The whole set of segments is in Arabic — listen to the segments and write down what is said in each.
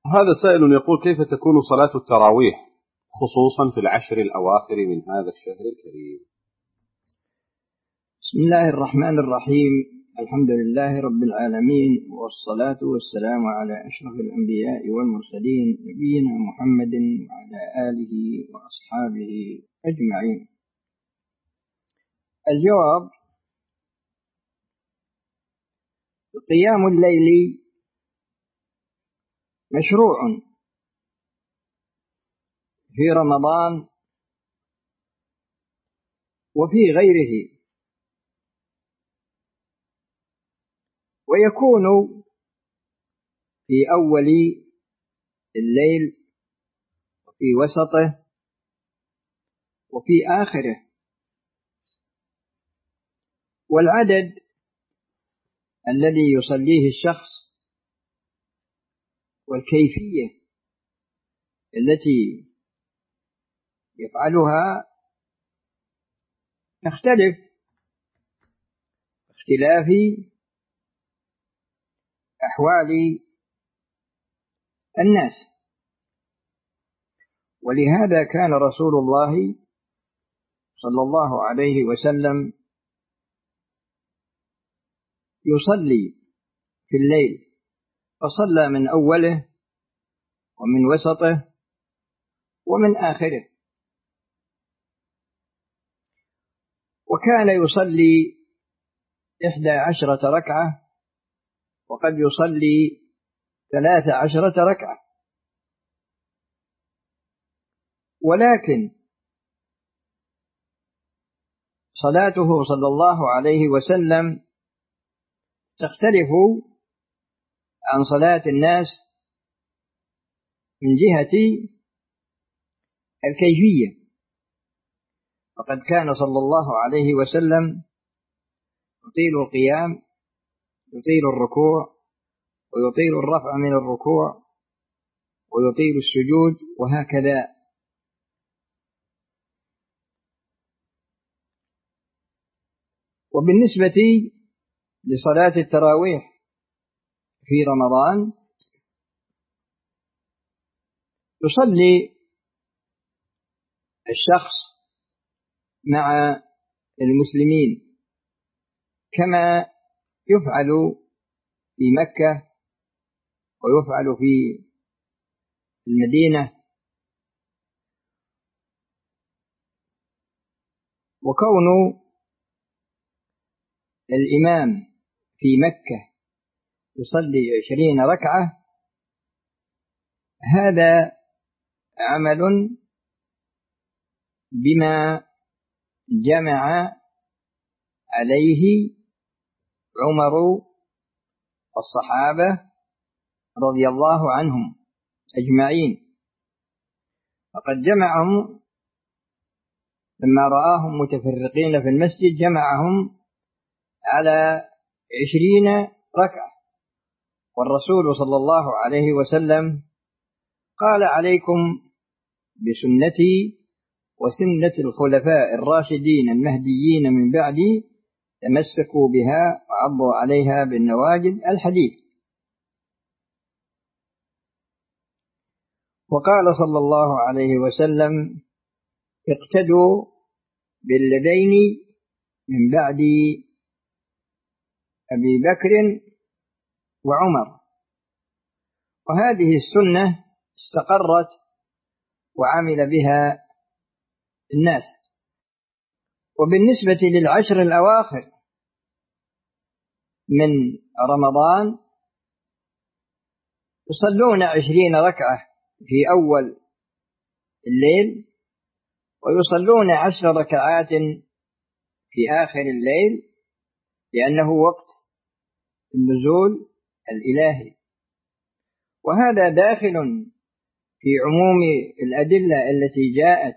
هذا سائل يقول: كيف تكون صلاة التراويح خصوصا في العشر الأواخر من هذا الشهر الكريم؟ بسم الله الرحمن الرحيم. الحمد لله رب العالمين، والصلاة والسلام على أشرف الأنبياء والمرسلين نبينا محمد وعلى آله وأصحابه أجمعين. الجواب: قيام الليل مشروع في رمضان وفي غيره، ويكون في أول الليل وفي وسطه وفي آخره، والعدد الذي يصليه الشخص والكيفية التي يفعلها تختلف باختلاف أحوال الناس. ولهذا كان رسول الله صلى الله عليه وسلم يصلي في الليل، فصلى من أوله ومن وسطه ومن آخره، وكان يصلي 11 ركعة، وقد يصلي 13 ركعة. ولكن صلاته صلى الله عليه وسلم تختلف عن صلاة الناس من جهة الكيفية، فقد كان صلى الله عليه وسلم يطيل القيام، يطيل الركوع، ويطيل الرفع من الركوع، ويطيل السجود، وهكذا. وبالنسبة لصلاة التراويح في رمضان، يصلي الشخص مع المسلمين كما يفعل في مكة ويفعل في المدينة. وكون الإمام في مكة يصلي 20 ركعة هذا عمل بما جمع عليه عمر والصحابة رضي الله عنهم أجمعين، فقد جمعهم لما رآهم متفرقين في المسجد، جمعهم على 20 ركعة. والرسول صلى الله عليه وسلم قال: عليكم بسنتي وسنة الخلفاء الراشدين المهديين من بعدي، تمسكوا بها وعضوا عليها بالنواجذ، الحديث. وقال صلى الله عليه وسلم: اقتدوا بالذين من بعد أبي بكر وعمر. وهذه السنة استقرت وعمل بها الناس. وبالنسبة للعشر الأواخر من رمضان، يصلون 20 ركعة في أول الليل، ويصلون 10 ركعات في آخر الليل، لأنه وقت النزول الإلهي. وهذا داخل في عموم الأدلة التي جاءت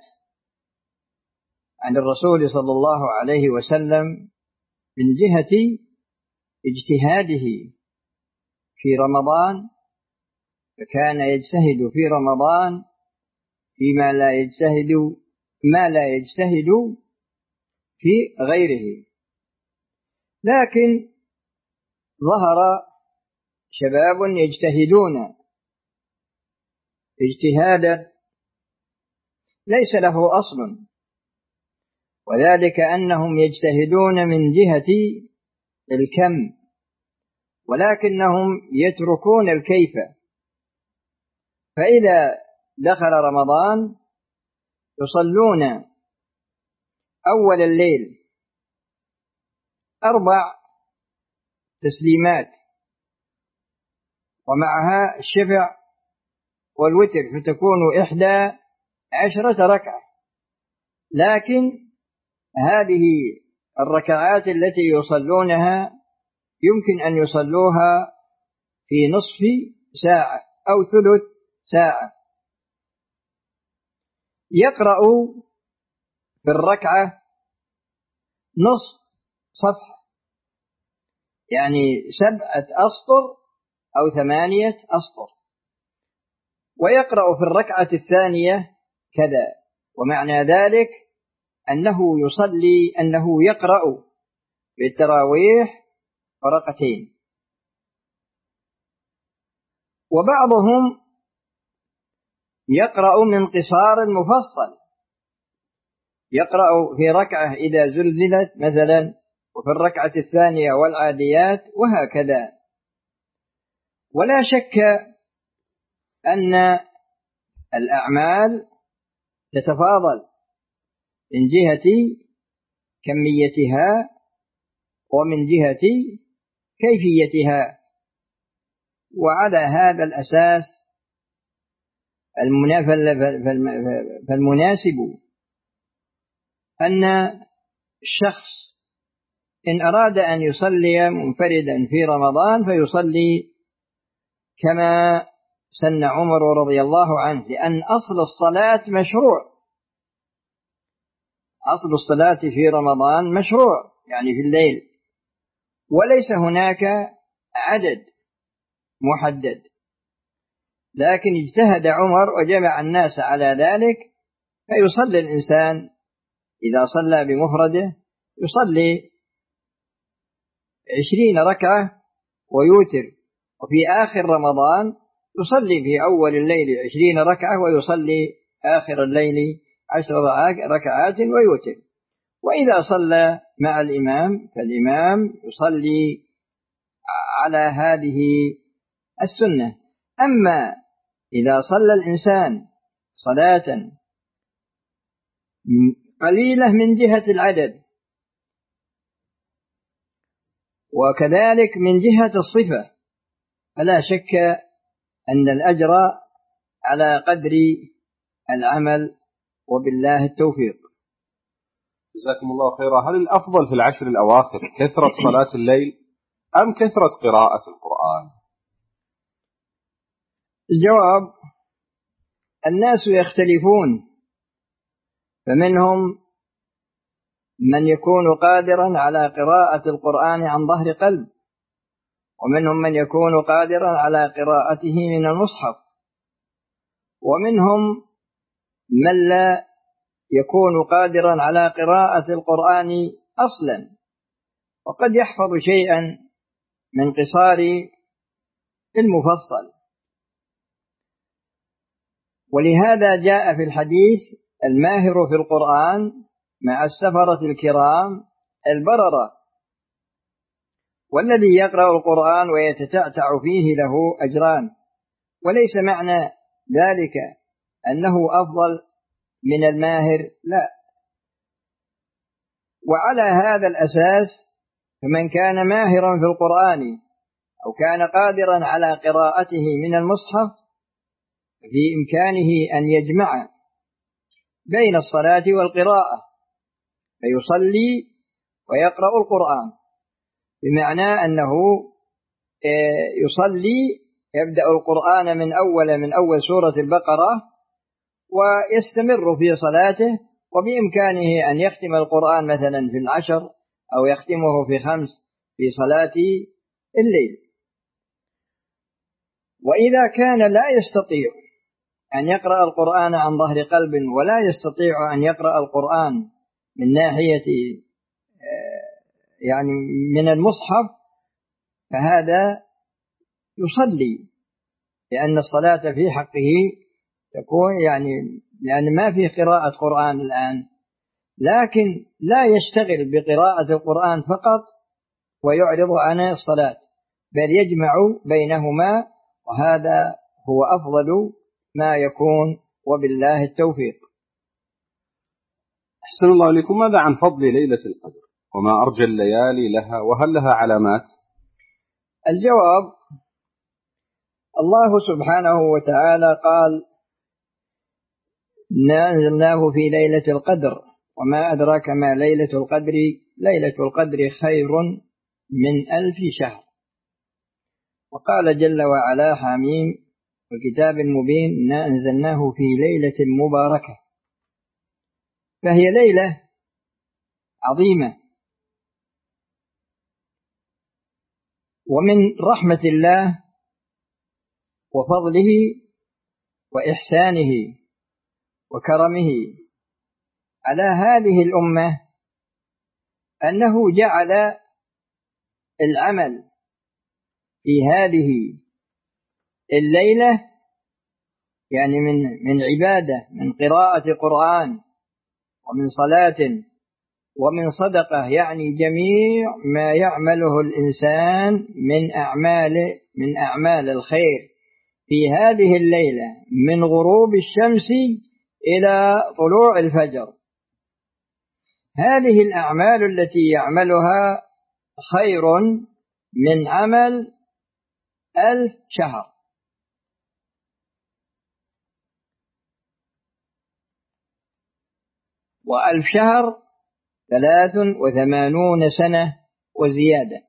عن الرسول صلى الله عليه وسلم من جهة اجتهاده في رمضان، فكان يجتهد في رمضان فيما لا يجتهد في غيره. لكن ظهر شباب يجتهدون اجتهادا ليس له أصل، وذلك أنهم يجتهدون من جهة الكم، ولكنهم يتركون الكيف. فإذا دخل رمضان يصلون أول الليل 4 تسليمات ومعها الشفع والوتر، فتكون 11 ركعة. لكن هذه الركعات التي يصلونها يمكن أن يصلوها في نصف ساعة أو ثلث ساعة. يقرأ في الركعة نصف صفحة، يعني 7 أسطر أو 8 أسطر، ويقرأ في الركعة الثانية كذا. ومعنى ذلك أنه يقرأ بالتراويح ورقتين. وبعضهم يقرأ من قصار المفصل، يقرأ في ركعة إذا زلزلت مثلا، وفي الركعة الثانية والعاديات، وهكذا. ولا شك أن الأعمال تتفاضل من جهة كميتها ومن جهة كيفيتها. وعلى هذا الأساس فالمناسب أن الشخص إن أراد أن يصلي منفردا في رمضان فيصلي كما سن عمر رضي الله عنه، لأن أصل الصلاة مشروع. أصل الصلاة في رمضان مشروع، يعني في الليل، وليس هناك عدد محدد. لكن اجتهد عمر وجمع الناس على ذلك، فيصلي الإنسان إذا صلى بمفرده يصلي 20 ركعة ويوتر، وفي آخر رمضان يصلي في أول الليل 20 ركعة ويصلي آخر الليل 10 ركعات ويوتر. وإذا صلى مع الإمام فالإمام يصلي على هذه السنة. أما إذا صلى الإنسان صلاة قليلة من جهة العدد وكذلك من جهة الصفة، فلا شك أن الأجر على قدر العمل، وبالله التوفيق. جزاكم الله خيرا. هل الأفضل في العشر الأواخر كثرة صلاة الليل أم كثرة قراءة القرآن؟ الجواب: الناس يختلفون، فمنهم من يكون قادرا على قراءة القرآن عن ظهر قلب، ومنهم من يكون قادرا على قراءته من المصحف، ومنهم من لا يكون قادرا على قراءة القرآن أصلا، وقد يحفظ شيئا من قصار المفصل. ولهذا جاء في الحديث: الماهر في القرآن مع السفرة الكرام البررة. والذي يقرأ القرآن ويتتعتع فيه له أجران، وليس معنى ذلك أنه أفضل من الماهر، لا. وعلى هذا الأساس فمن كان ماهرا في القرآن أو كان قادرا على قراءته من المصحف في إمكانه أن يجمع بين الصلاة والقراءة، فيصلي ويقرأ القرآن، بمعنى أنه يصلي يبدأ القرآن من أول سورة البقرة ويستمر في صلاته، وبإمكانه أن يختم القرآن مثلا في 10 أو يختمه في 5 في صلاة الليل. وإذا كان لا يستطيع أن يقرأ القرآن عن ظهر قلب ولا يستطيع أن يقرأ القرآن من ناحية يعني من المصحف، فهذا يصلي، لأن الصلاة في حقه تكون يعني لأن ما في قراءة قرآن الآن، لكن لا يشتغل بقراءة القرآن فقط ويعرض عن الصلاة، بل يجمع بينهما، وهذا هو أفضل ما يكون، وبالله التوفيق. أحسن الله إليكم. ماذا عن فضل ليلة القدر وما أرجى الليالي لها، وهل لها علامات؟ الجواب: الله سبحانه وتعالى قال: إنا أنزلناه في ليلة القدر وما أدراك ما ليلة القدر، ليلة القدر خير من 1000 شهر. وقال جل وعلا: حميم والكتاب المبين إنا أنزلناه في ليلة مباركة. فهي ليلة عظيمة، ومن رحمة الله وفضله وإحسانه وكرمه على هذه الأمة أنه جعل العمل في هذه الليلة، يعني من عبادة، من قراءة قرآن ومن صلاة ومن صدقة، يعني جميع ما يعمله الإنسان من أعمال الخير في هذه الليلة من غروب الشمس إلى طلوع الفجر. هذه الأعمال التي يعملها خير من عمل 1000 شهر. و1000 شهر 83 سنة وزيادة.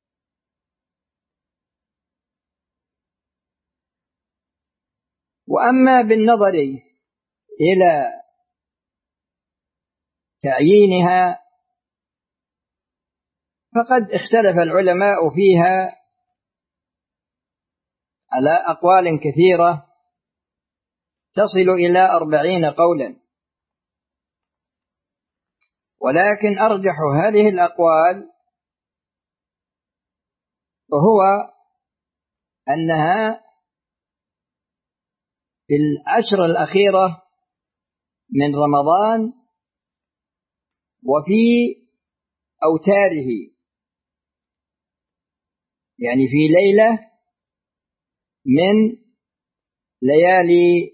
وأما بالنظر إلى تعيينها فقد اختلف العلماء فيها على أقوال كثيرة تصل إلى 40 قولا، ولكن أرجح هذه الأقوال وهو أنها في العشر الأخيرة من رمضان وفي أوتاره، يعني في ليلة من ليالي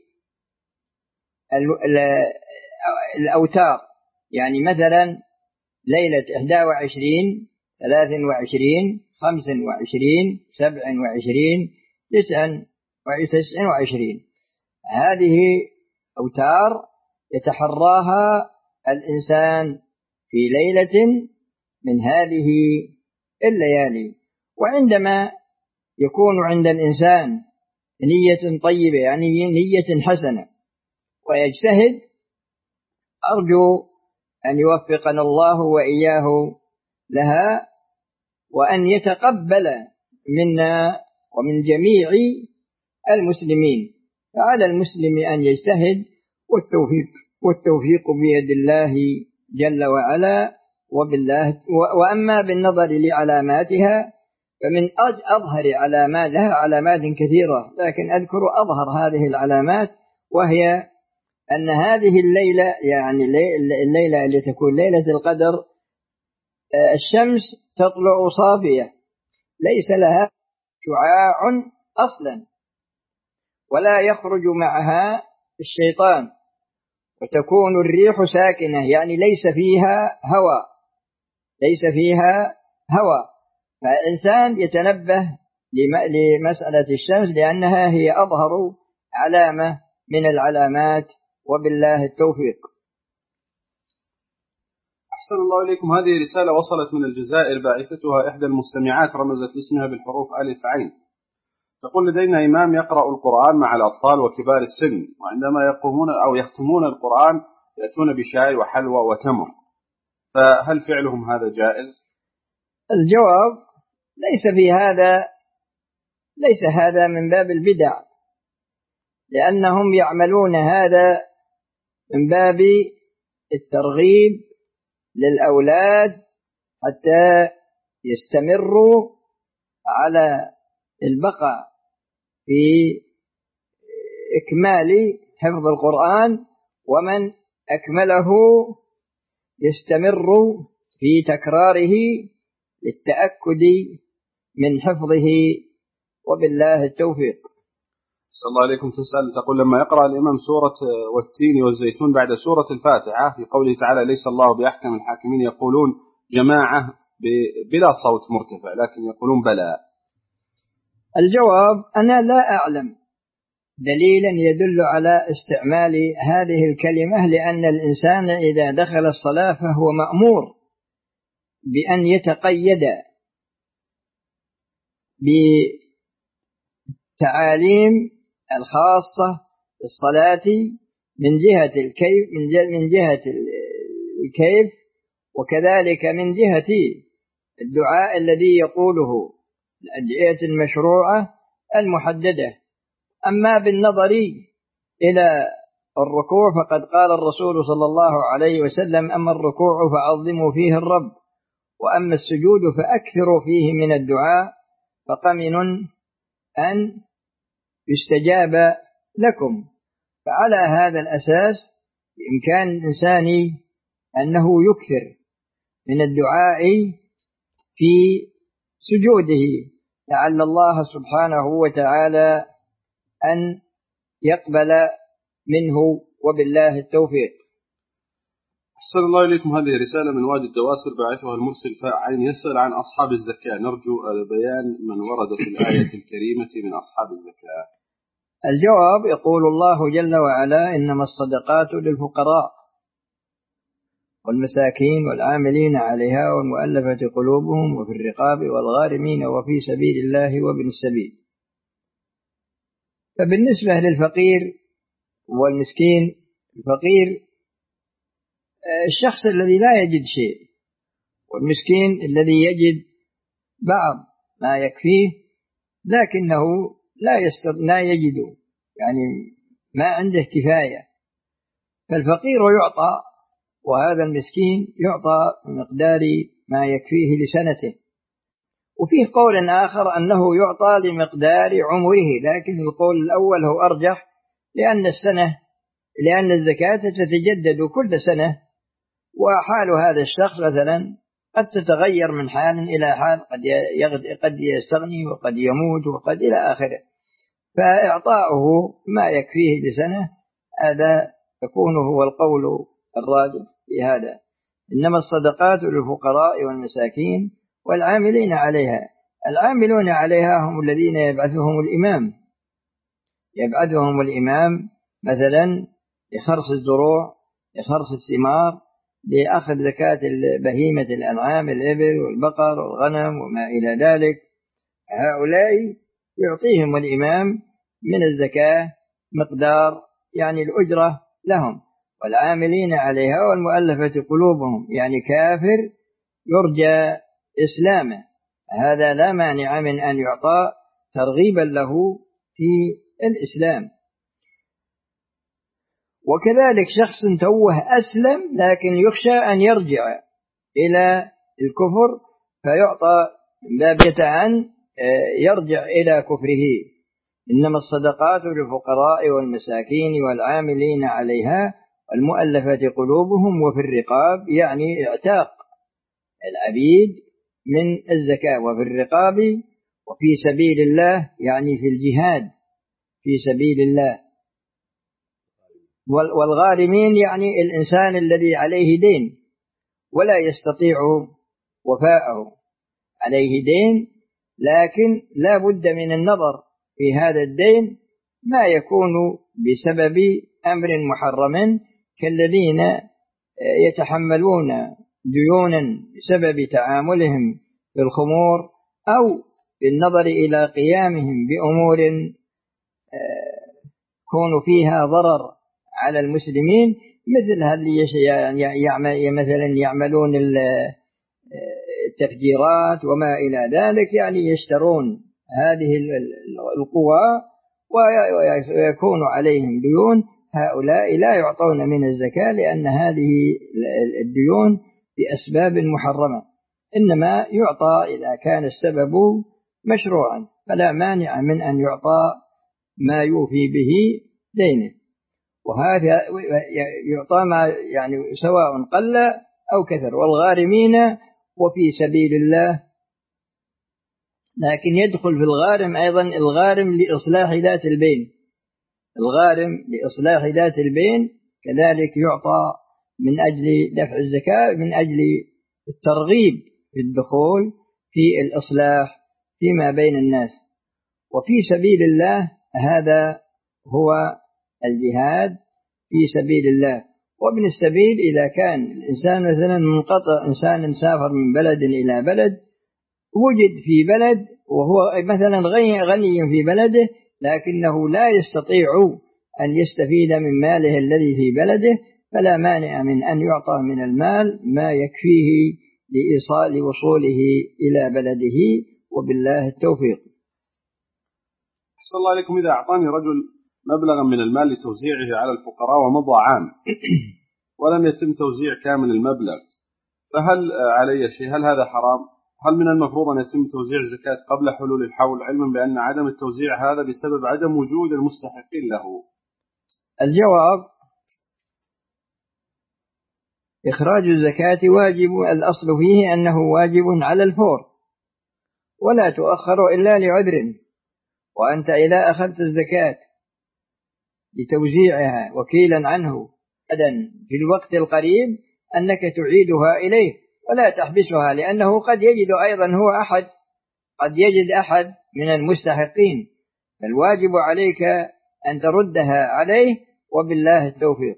الأوتار، يعني مثلا ليلة 21 23 25 27 29. هذه أوتار يتحراها الإنسان في ليلة من هذه الليالي. وعندما يكون عند الإنسان نية طيبة، يعني نية حسنة، ويجتهد، أرجو أن يوفقنا الله وإياه لها، وأن يتقبل منا ومن جميع المسلمين. فعلى المسلم أن يجتهد، والتوفيق بيد الله جل وعلا، وبالله. وأما بالنظر لعلاماتها فمن أظهر علامات، لها علامات كثيرة، لكن أذكر أظهر هذه العلامات، وهي أن هذه الليلة، يعني الليلة التي تكون ليلة القدر، الشمس تطلع صافية ليس لها شعاع أصلا، ولا يخرج معها الشيطان، وتكون الريح ساكنة، يعني ليس فيها هواء. فالإنسان يتنبه لمسألة الشمس، لأنها هي أظهر علامة من العلامات، وبالله التوفيق. أحسن الله إليكم. هذه رسالة وصلت من الجزائر، باعثتها إحدى المستمعات رمزت لاسمها بالحروف ألف عين. تقول: لدينا إمام يقرأ القرآن مع الأطفال وكبار السن، وعندما يقومون أو يختمون القرآن يأتون بشاي وحلوى وتمر، فهل فعلهم هذا جائز؟ الجواب: ليس هذا من باب البدع، لأنهم يعملون هذا من باب الترغيب للأولاد حتى يستمروا على البقاء في إكمال حفظ القرآن، ومن أكمله يستمر في تكراره للتأكد من حفظه، وبالله التوفيق. صلى الله عليكم. تقول لما يقرأ الإمام سورة والتين والزيتون بعد سورة الفاتحة في قوله تعالى ليس الله بأحكم الحاكمين، يقولون جماعة بلا صوت مرتفع، لكن يقولون بلى. الجواب أنا لا أعلم دليلا يدل على استعمال هذه الكلمة، لأن الإنسان إذا دخل الصلاة فهو مأمور بأن يتقيد بتعاليم الخاصة بالصلاة من جهة الكيف، وكذلك من جهة الدعاء الذي يقوله، الأدعية المشروعة المحددة. أما بالنظر إلى الركوع فقد قال الرسول صلى الله عليه وسلم أما الركوع فعظموا فيه الرب، وأما السجود فأكثروا فيه من الدعاء، فقمن أن يستجاب لكم. فعلى هذا الأساس بإمكان الإنسان أنه يكثر من الدعاء في سجوده، لعل الله سبحانه وتعالى أن يقبل منه، وبالله التوفيق. أحسن الله إليكم. هذه رسالة من وادي الدواسر باعثها المرسل فاء عين، يسأل عن أصحاب الزكاة، نرجو بيان من ورد في الآية الكريمة من أصحاب الزكاة. الجواب يقول الله جل وعلا إنما الصدقات للفقراء والمساكين والعاملين عليها والمؤلفة قلوبهم وفي الرقاب والغارمين وفي سبيل الله وابن السبيل. فبالنسبة للفقير والمسكين، الفقير الشخص الذي لا يجد شيء، والمسكين الذي يجد بعض ما يكفيه لكنه لا يجد، يعني ما عنده كفاية، فالفقير يعطى، وهذا المسكين يعطى بمقدار ما يكفيه لسنته. وفيه قول آخر أنه يعطى لمقدار عمره، لكن القول الأول هو أرجح، لأن الزكاة تتجدد كل سنة، وحال هذا الشخص مثلا قد تتغير من حال إلى حال، قد يستغني وقد يموت وقد إلى آخره، فإعطاؤه ما يكفيه لسنة هذا يكون هو القول الراجح في هذا. إنما الصدقات للفقراء والمساكين والعاملين عليها. العاملون عليها هم الذين يبعثهم الإمام مثلا لخرص الزروع، لخرص الثمار، لأخذ زكاة بهيمة الأنعام، الإبل والبقر والغنم وما إلى ذلك. هؤلاء يعطيهم الإمام من الزكاة مقدار، يعني الأجرة لهم. والعاملين عليها والمؤلفة قلوبهم، يعني كافر يرجى إسلامه، هذا لا مانع من أن يعطى ترغيبا له في الإسلام. وكذلك شخص توه أسلم لكن يخشى أن يرجع إلى الكفر فيعطى من باب أن يرجع إلى كفره. إنما الصدقات للفقراء والمساكين والعاملين عليها والمؤلفة قلوبهم وفي الرقاب، يعني اعتاق العبيد من الزكاة، وفي الرقاب وفي سبيل الله، يعني في الجهاد في سبيل الله. والغارمين يعني الإنسان الذي عليه دين ولا يستطيع وفاءه، عليه دين لكن لا بد من النظر في هذا الدين ما يكون بسبب أمر محرم، كالذين يتحملون ديونا بسبب تعاملهم في الخمور، أو بالنظر إلى قيامهم بأمور يكون فيها ضرر على المسلمين، مثل مثلا يعملون التفجيرات وما إلى ذلك، يعني يشترون هذه القوى ويكون عليهم ديون. هؤلاء لا يعطون من الزكاة، لأن هذه الديون بأسباب محرمة، إنما يعطى إذا كان السبب مشروعا، فلا مانع من أن يعطى ما يوفي به دينه. وهذا يعطى ما يعني سواء قل أو كثر. والغارمين وفي سبيل الله، لكن يدخل في الغارم أيضا الغارم لإصلاح ذات البين. الغارم لإصلاح ذات البين كذلك يعطى من أجل دفع الزكاة، من أجل الترغيب في الدخول في الإصلاح فيما بين الناس. وفي سبيل الله هذا هو الجهاد في سبيل الله. وابن السبيل إذا كان الإنسان مثلا منقطع، إنسان سافر من بلد إلى بلد، وجد في بلد وهو مثلا غني في بلده، لكنه لا يستطيع أن يستفيد من ماله الذي في بلده، فلا مانع من أن يعطى من المال ما يكفيه لإيصال وصوله إلى بلده، وبالله التوفيق. أحسن الله عليكم. إذا أعطاني رجل مبلغا من المال لتوزيعه على الفقراء ومضى عام ولم يتم توزيع كامل المبلغ، فهل علي شيء؟ هل هذا حرام؟ هل من المفروض أن يتم توزيع الزكاة قبل حلول الحول، علما بأن عدم التوزيع هذا بسبب عدم وجود المستحقين له؟ الجواب: إخراج الزكاة واجب، الأصل فيه أنه واجب على الفور، ولا تؤخر إلا لعذر. وأنت إذا أخذت الزكاة لتوزيعها وكيلا عنه في الوقت القريب أنك تعيدها إليه ولا تحبسها، لأنه قد يجد أيضا قد يجد أحد من المستحقين، فالواجب عليك أن تردها عليه، وبالله التوفيق.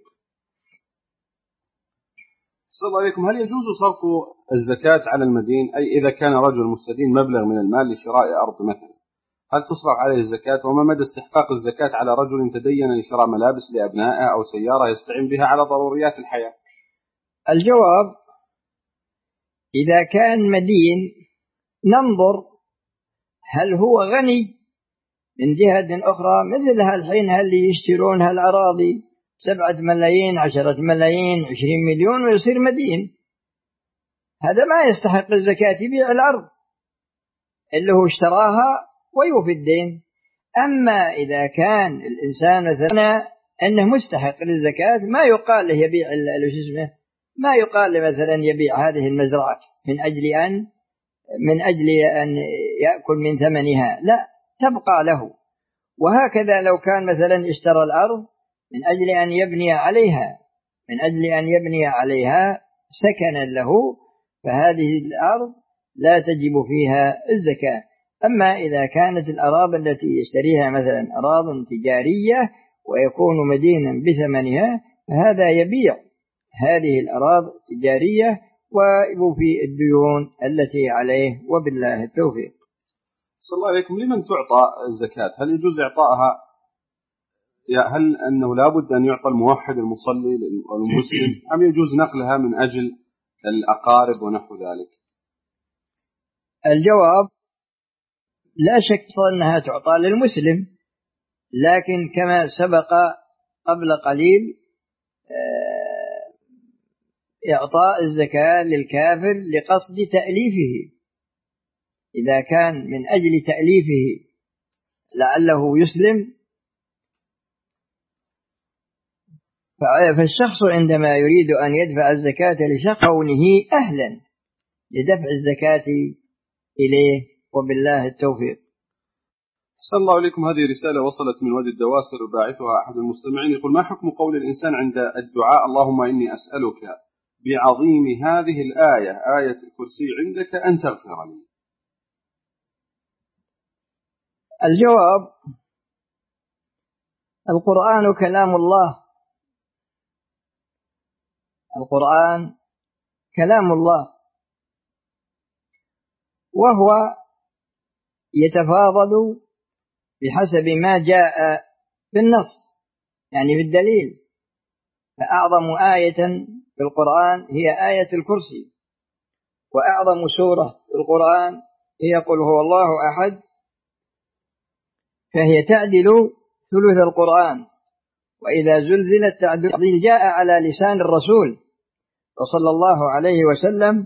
صلى الله عليكم. هل يجوز صرف الزكاة على المدين؟ أي إذا كان رجل مستدين مبلغ من المال لشراء أرض مثلا، هل تصرف عليه الزكاة؟ وما مدى استحقاق الزكاة على رجل تدين لشراء ملابس لأبنائه أو سيارة يستعين بها على ضروريات الحياة؟ الجواب: إذا كان مدين ننظر هل هو غني من جهة أخرى، مثل هالحين هل يشترون هالأراضي 7 ملايين 10 ملايين 20 مليون ويصير مدين، هذا ما يستحق الزكاة، يبيع الأرض اللي هو اشتراها ويوفي الدين. أما إذا كان الإنسان مثلا أنه مستحق للزكاة، ما يقال له يبيع ما يقال له مثلا يبيع هذه المزرعة من أجل أن يأكل من ثمنها، لا، تبقى له. وهكذا لو كان مثلا اشترى الأرض من أجل أن يبني عليها سكنا له، فهذه الأرض لا تجب فيها الزكاة. أما إذا كانت الأراضي التي يشتريها مثلا أراض تجارية ويكون مدينا بثمنها، فهذا يبيع هذه الأراضي التجارية ويوفي الديون التي عليه، وبالله التوفيق. صلى الله عليكم. لمن تعطى الزكاة؟ هل يجوز إعطائها؟ هل أنه لابد أن يعطى الموحد المصلي والمسلم، أم يجوز نقلها من أجل الأقارب ونحو ذلك؟ الجواب: لا شك أنها تعطى للمسلم، لكن كما سبق قبل قليل إعطاء الزكاة للكافر لقصد تأليفه. إذا كان من أجل تأليفه لعله يسلم، فالشخص عندما يريد أن يدفع الزكاة لشخص كونه أهلا لدفع الزكاة إليه، وبالله التوفيق. صلى الله عليكم. هذه رسالة وصلت من وادي الدواسر باعثها أحد المستمعين، يقول: ما حكم قول الإنسان عند الدعاء اللهم إني أسألك بعظيم هذه الآية آية الكرسي عندك أن تغفر لي؟ الجواب: القرآن كلام الله، القرآن كلام الله، وهو يتفاضل بحسب ما جاء في النص، يعني في الدليل. فأعظم آية في القرآن هي آية الكرسي، وأعظم سورة في القرآن هي قل هو الله أحد، فهي تعدل ثلث القرآن، وإذا زلزلت تعديل جاء على لسان الرسول صلى الله عليه وسلم،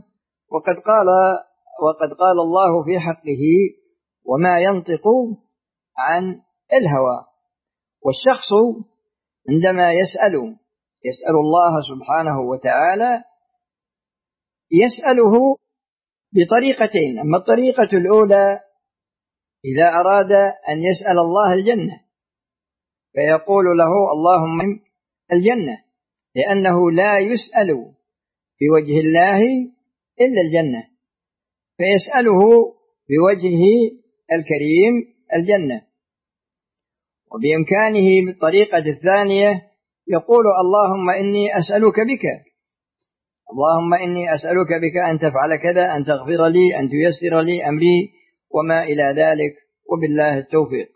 وقد قال الله في حقه: وما ينطق عن الهوى. والشخص عندما يسأل الله سبحانه وتعالى يسأله بطريقتين. أما الطريقة الأولى إذا أراد أن يسأل الله الجنة فيقول له اللهم الجنة، لأنه لا يسأل بوجه الله إلا الجنة، فيسأله بوجهه الكريم الجنة. وبإمكانه بالطريقة الثانية يقول اللهم إني أسألك بك، اللهم إني أسألك بك أن تفعل كذا، أن تغفر لي، أن تيسر لي أمري، وما إلى ذلك، وبالله التوفيق.